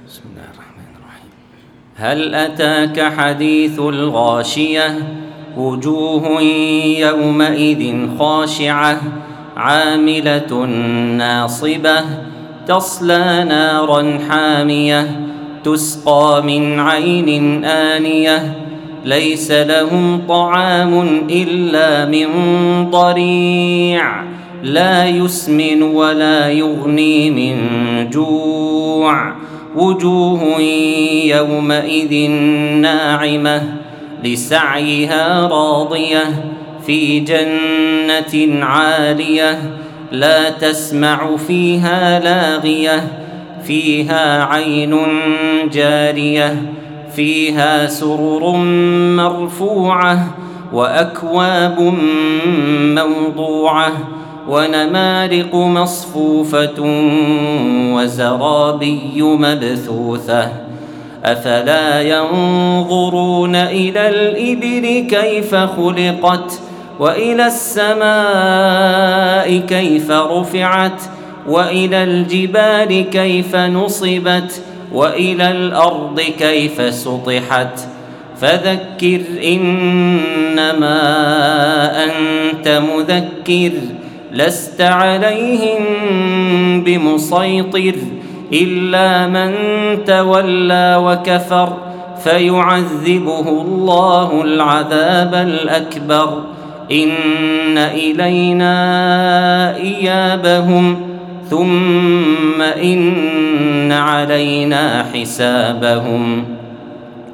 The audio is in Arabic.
بسم الله الرحمن الرحيم. هل أتاك حديث الغاشية وجوه يومئذ خاشعة عاملة ناصبة تصلى نارا حامية تسقى من عين آنية ليس لهم طعام إلا من ضريع لا يسمن ولا يغني من جوع وجوه يومئذ ناعمة لسعيها راضية في جنة عالية لا تسمع فيها لاغية فيها عين جارية فيها سرر مرفوعة وأكواب موضوعة ونمارق مصفوفة وزرابي مبثوثة أفلا ينظرون إلى الإبل كيف خلقت وإلى السماء كيف رفعت وإلى الجبال كيف نصبت وإلى الأرض كيف سطحت فذكر إنما أنت مذكر لست عليهم بمسيطر إلا من تولى وكفر فيعذبه الله العذاب الأكبر إن إلينا إيابهم ثم إن علينا حسابهم